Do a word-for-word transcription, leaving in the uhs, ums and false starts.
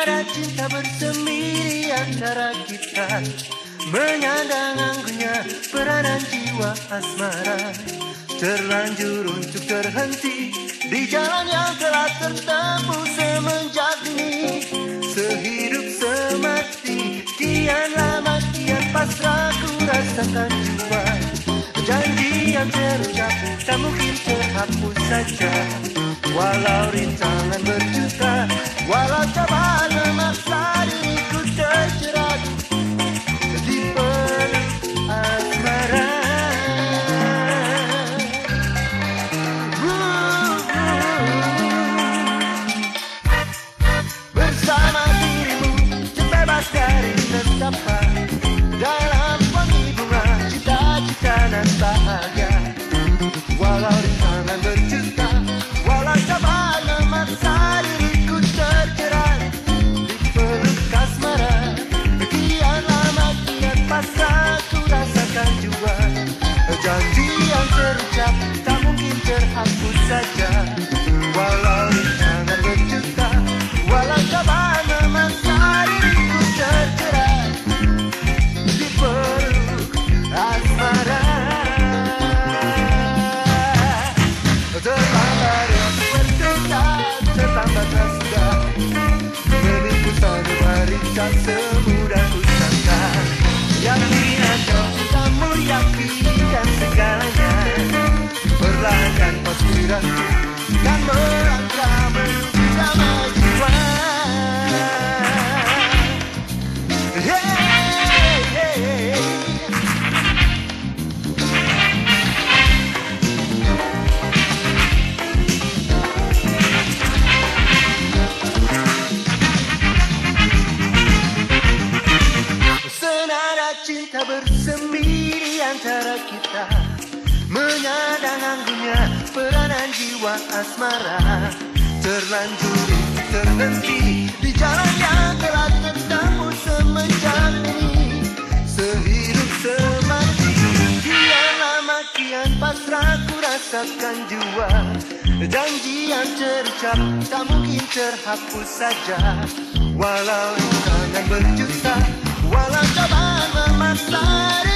Senada cinta bersemi di antara kita, menyandang anggunnya peranan jiwa asmara. Terlanjur untuk terhenti di jalan yang telah tertempuh semenjak dini. Sehidup semati, kian lama kian pasrah ku rasakan jiwa. Janji yang terucap tak mungkin terhapus saja. Walau rintangan berjuta, walau cobaan memaksa diriku terjerat di peluk asmara. Bersama dirimu terbebas dari nestapa, dalam wangi bunga cita-cita dan bahagia. Walau rintangan berjuta, walau cobaan memaksa diriku terjerat di peluk asmara. Kian lama kian pasrah ku rasakan jua. Janji yang terucap tak mungkin terhapus saja. Walau rintangan berjuta, walau cobaan memaksa diriku terjerat di peluk asmara. Terlambat yang bercerita, terlambatlah sudah. Menipu sanubari tak semudah kusangka. Yakin aja cintamu yakinkan segalanya. Perlahan pasti rantu dan melangkah menuju damai jiwa. Hey, hey, hey. Senada cinta bersemi di antara kita, menyandang anggunnya peranan jiwa asmara. Terlanjur terhenti di jalan yang telah tertempuh semenjak ini. Sehidup semati, kian lama kian pasrah ku rasakan jua. Janji yang terucap tak mungkin terhapus saja. Walau rintangan berjuta, walau cobaan memaksa